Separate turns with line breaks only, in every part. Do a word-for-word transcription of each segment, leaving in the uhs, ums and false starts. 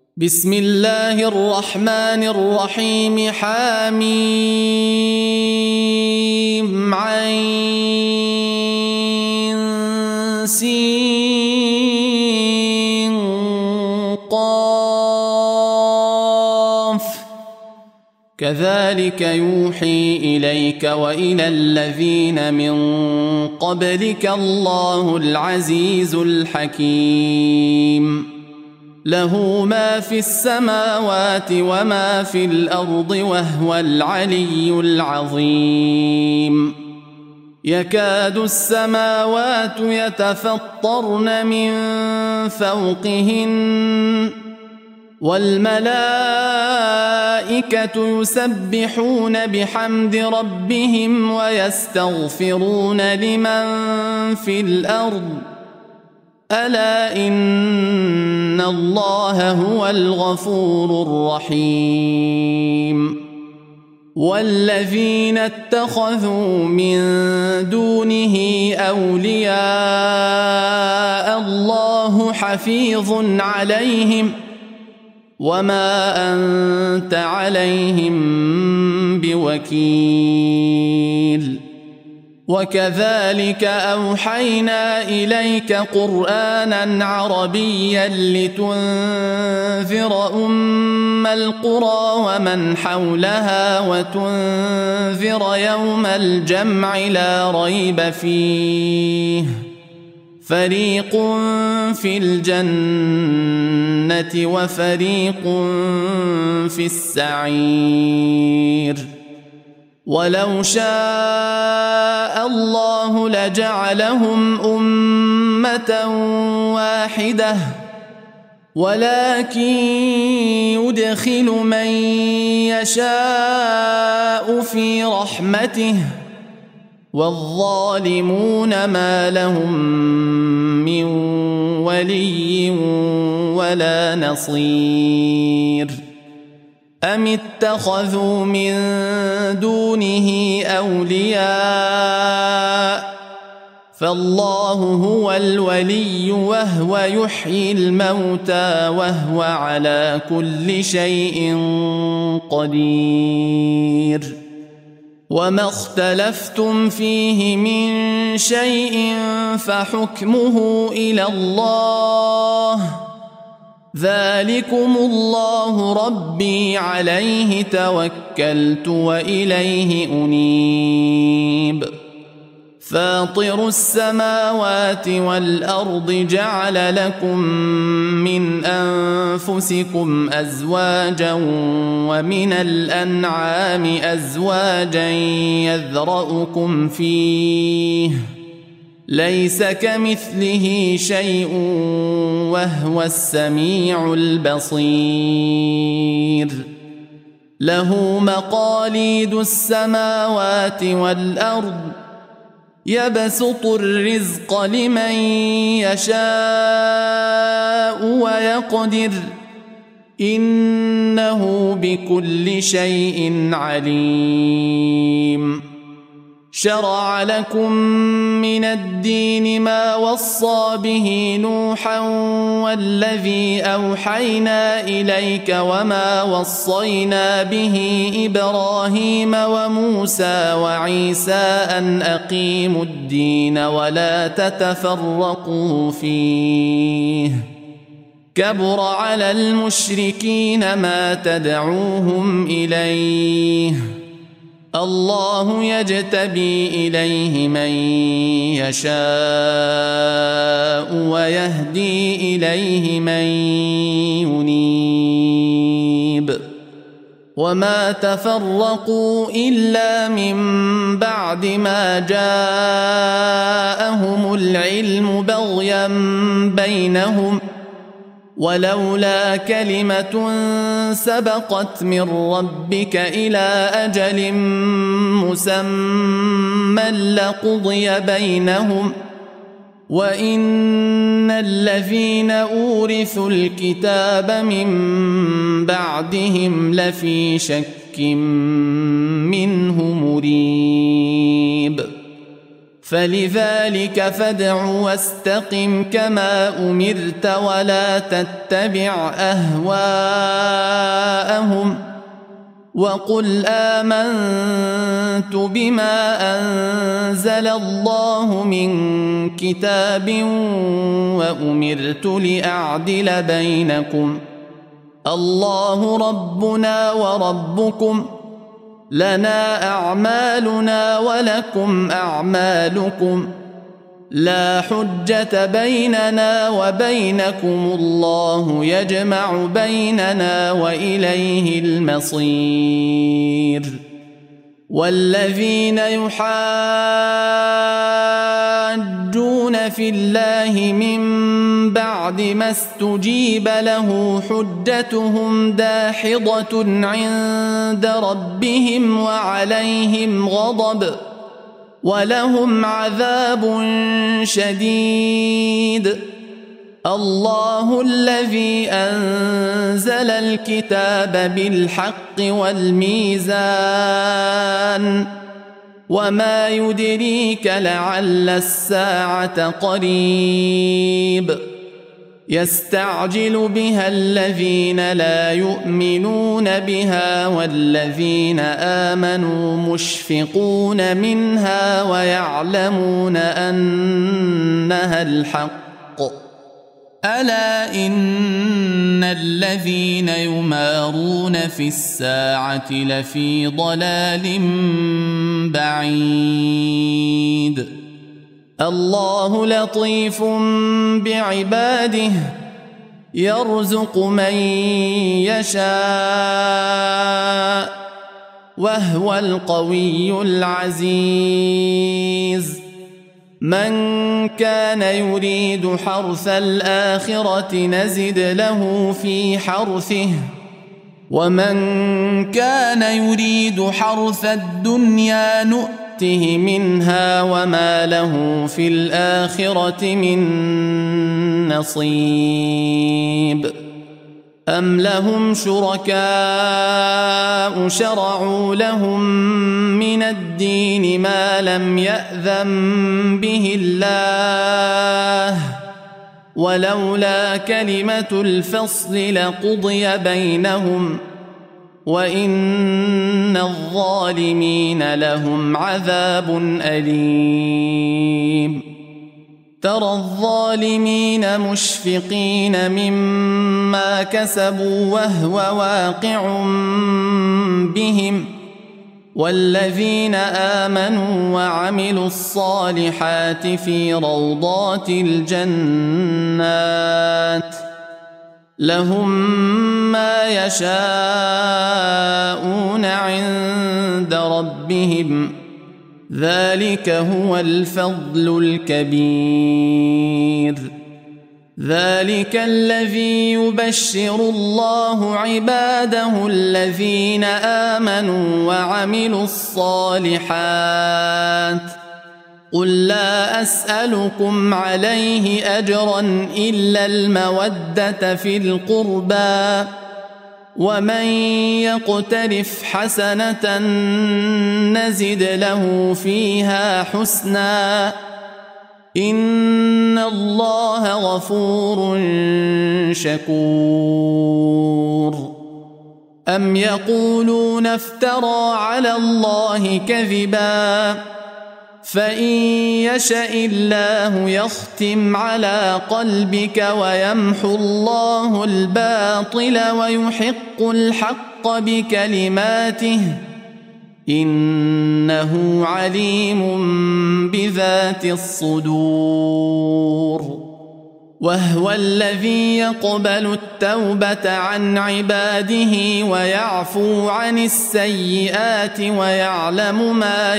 بسم الله الرحمن الرحيم. حميم عين سين قاف كذلك يوحي إليك وإلى الذين من قبلك الله العزيز الحكيم. له ما في السماوات وما في الأرض وهو العلي العظيم. يكاد السماوات يتفطرن من فوقهن والملائكة يسبحون بحمد ربهم ويستغفرون لمن في الأرض ألا إن الله هو الغفور الرحيم. والذين اتخذوا من دونه أولياء الله حفيظ عليهم وما أنت عليهم بوكيل. وكذلك أوحينا إليك قرآنا عربيا لتنذر أم القرى ومن حولها وتنذر يوم الجمع لا ريب فيه فريق في الجنة وفريق في السعير. ولو شاء الله لجعلهم أمة واحدة ولكن يدخل من يشاء في رحمته والظالمون ما لهم من ولي ولا نصير. أم اتخذوا من دونه أولياء فالله هو الولي وهو يحيي الموتى وهو على كل شيء قدير. وما اختلفتم فيه من شيء فحكمه إلى الله ذلكم الله ربي عليه توكلت وإليه أنيب. فاطر السماوات والأرض جعل لكم من أنفسكم أزواجا ومن الأنعام أزواجا يذرأكم فيه ليس كمثله شيء وهو السميع البصير. له مقاليد السماوات والأرض يبسط الرزق لمن يشاء ويقدر إنه بكل شيء عليم. شرع لكم من الدين ما وصى به نوحا والذي أوحينا إليك وما وصينا به إبراهيم وموسى وعيسى أن أقيموا الدين ولا تتفرقوا فيه كبر على المشركين ما تدعوهم إليه الله يجتبي إليه من يشاء ويهدي إليه من ينيب. وما تفرقوا إلا من بعد ما جاءهم العلم بغيا بينهم ولولا كلمة سبقت من ربك إلى أجل مسمى لقضي بينهم وإن الذين أورثوا الكتاب من بعدهم لفي شك منه مريب. فلذلك فادع واستقم كما أمرت ولا تتبع أهواءهم وقل آمنت بما أنزل الله من كتاب وأمرت لأعدل بينكم الله ربنا وربكم لنا أعمالنا ولكم أعمالكم لا حجة بيننا وبينكم الله يجمع بيننا وإليه المصير والذين يحاجون في الله من بعد ما استجيب له حجتهم داحضة عند ربهم وعليهم غضب ولهم عذاب شديد الله الذي أنزل الكتاب بالحق والميزان وما يدريك لعل الساعة قريب يستعجل بها الذين لا يؤمنون بها والذين آمنوا مشفقون منها ويعلمون أنها الحق ألا إن الذين يمارون في الساعة لفي ضلال بعيد الله لطيف بعباده يرزق من يشاء وهو القوي العزيز من كان يريد حرث الآخرة نزد له في حرثه ومن كان يريد حرث الدنيا نؤته منها وما له في الآخرة من نصيب أم لهم شركاء شرعوا لهم من الدين ما لم يأذن به الله ولولا كلمة الفصل لقضي بينهم وإن الظالمين لهم عذاب أليم ترى الظالمين مشفقين مما كسبوا وهو واقع بهم والذين آمنوا وعملوا الصالحات في روضات الجنات لهم ما يشاءون عند ربهم ذلك هو الفضل الكبير ذلك الذي يبشر الله عباده الذين آمنوا وعملوا الصالحات قل لا أسألكم عليه أجرا إلا المودة في القربى ومن يقترف حسنة نزد له فيها حسنا إن الله غفور شكور أم يقولون افترى على الله كذبا فإن يشأ الله يختم على قلبك ويمحو الله الباطل ويحق الحق بكلماته إنه عليم بذات الصدور وهو الذي يقبل التوبة عن عباده ويعفو عن السيئات ويعلم ما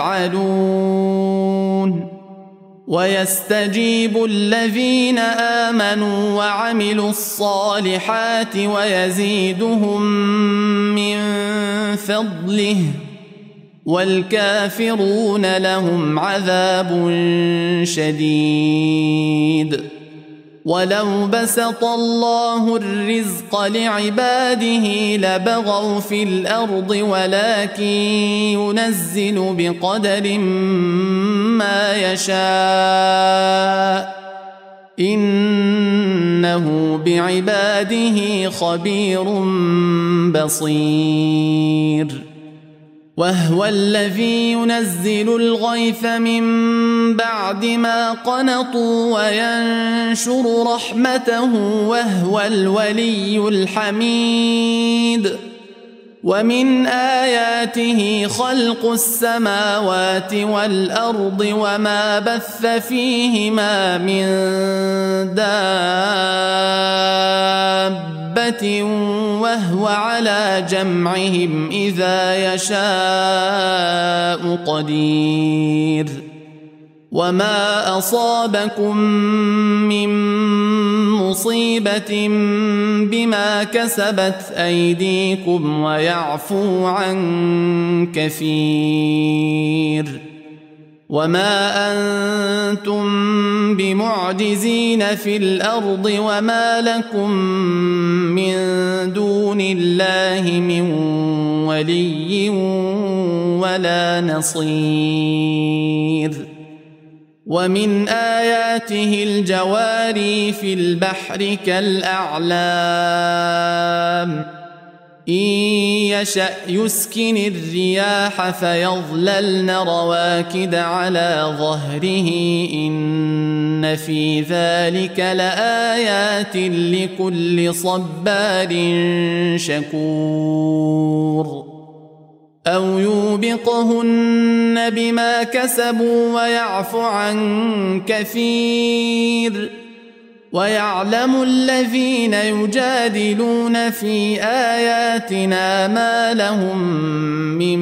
يفعلون ويستجيب الذين آمنوا وعملوا الصالحات ويزيدهم من فضله والكافرون لهم عذاب شديد ولو بسط الله الرزق لعباده لبغوا في الأرض ولكن ينزل بقدر ما يشاء إنه بعباده خبير بصير وهو الذي ينزل الغيث من بعد ما قنطوا وينشر رحمته وهو الولي الحميد ومن آياته خلق السماوات والأرض وما بث فيهما من دابة وهو على جمعهم إذا يشاء قدير وما أصابكم من مصيبة بما كسبت أيديكم ويعفو عن كثير وما أنتم بمعجزين في الأرض وما لكم من دون الله من ولي ولا نصير ومن آياته الجواري في البحر كالأعلام إن يشأ يسكن الرياح فيظللن رواكد على ظهره إن في ذلك لآيات لكل صبار شكور أو يوبقهن بما كسبوا ويعفو عن كثير ويعلم الذين يجادلون في آياتنا ما لهم من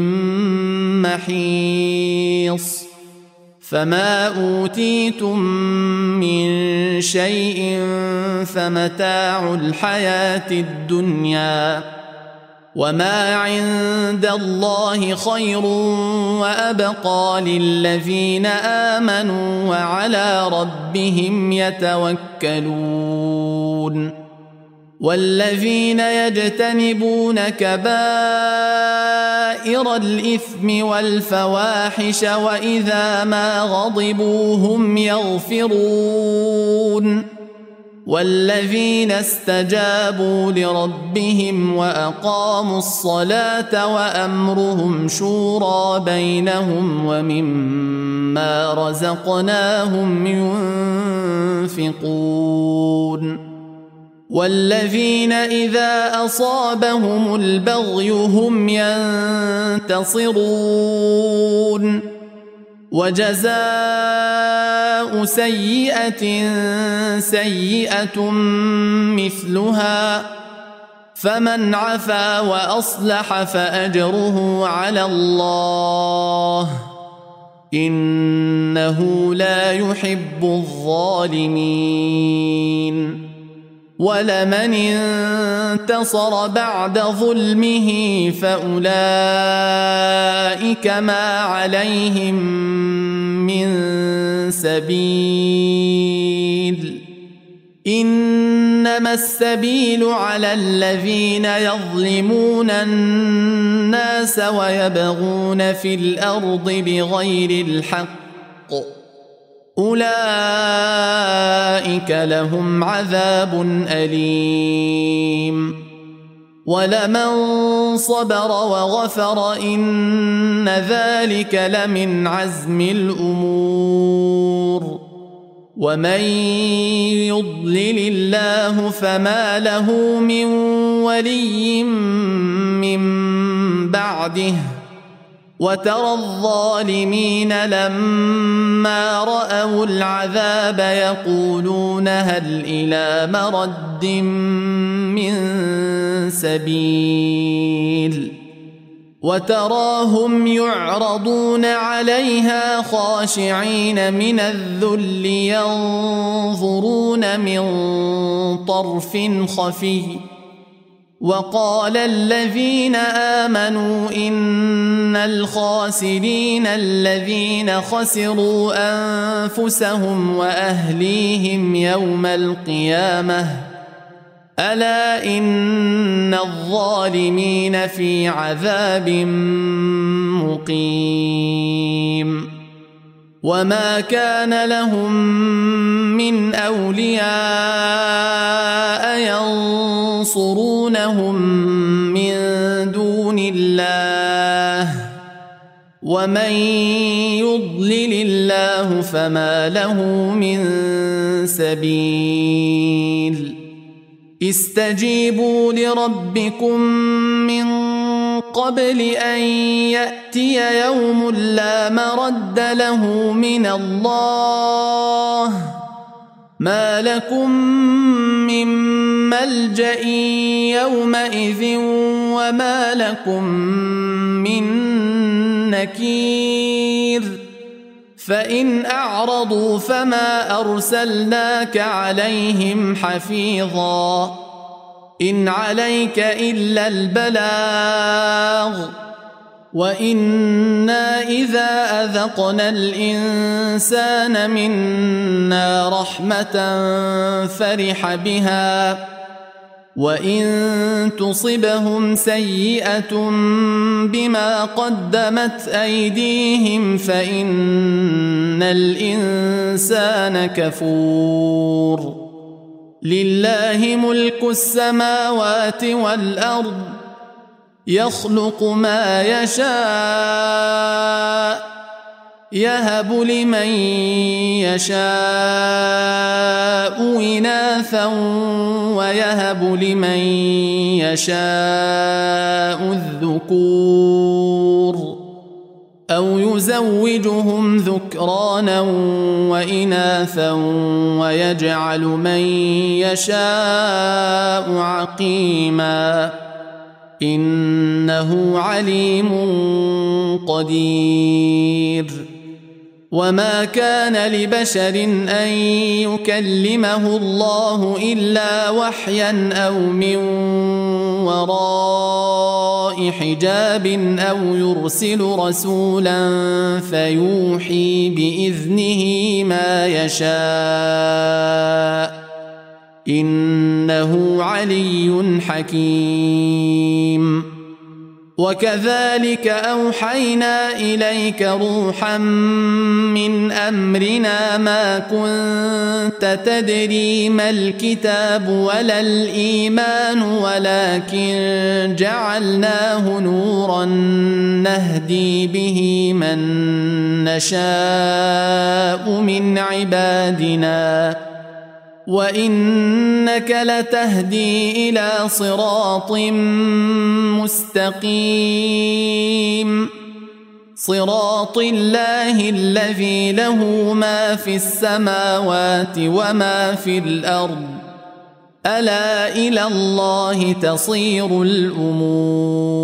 محيص فما أوتيتم من شيء فمتاع الحياة الدنيا وما عند الله خير وأبقى للذين آمنوا وعلى ربهم يتوكلون والذين يجتنبون كبائر الإثم والفواحش وإذا ما غضبوا هم يغفرون والذين استجابوا لربهم وأقاموا الصلاة وأمرهم شورى بينهم ومما رزقناهم ينفقون والذين إذا أصابهم البغي هم ينتصرون وجزاء سيئة سيئة مثلها فمن عفا وأصلح فأجره على الله إنه لا يحب الظالمين ولمن انتصر بعد ظلمه فأولئك ما عليهم من سبيل إنما السبيل على الذين يظلمون الناس ويبغون في الأرض بغير الحق أولئك لهم عذاب أليم ولمن صبر وغفر إن ذلك لمن عزم الأمور ومن يضلل الله فما له من ولي من بعده وترى الظالمين لما رأوا العذاب يقولون هل إلى مرد من سبيل وتراهم يعرضون عليها خاشعين من الذل ينظرون من طرف خفي وقال الذين آمنوا إن الخاسرين الذين خسروا أنفسهم وأهليهم يوم القيامة ألا إن الظالمين في عذاب مقيم وما كان لهم من أولياء ينصرونهم من دون الله ومن يضلل الله فما له من سبيل استجيبوا لربكم من قبل أن يأتي يوم لا مرد له من الله ما لكم من ملجأ يومئذ وما لكم من نكير فإن أعرضوا فما أرسلناك عليهم حفيظا إن عليك إلا البلاغ وإنا إذا أذقنا الإنسان منا رحمة فرح بها وإن تصبهم سيئة بما قدمت أيديهم فإن الإنسان كفور لله ملك السماوات والأرض يخلق ما يشاء يهب لمن يشاء إناثا ويهب لمن يشاء الذكور أو يزوجهم ذكرانا وإناثا ويجعل من يشاء عقيما إنه عليم قدير وما كان لبشر أن يكلمه الله إلا وحيا أو من وراء حجاب أو يرسل رسولا فيوحي بإذنه ما يشاء إنه علي حكيم وكذلك أوحينا إليك روحا من أمرنا ما كنت تدري ما الكتاب ولا الإيمان ولكن جعلناه نورا نهدي به من نشاء من عبادنا وإنك لتهدي إلى صراط مستقيم صراط الله الذي له ما في السماوات وما في الأرض ألا إلى الله تصير الأمور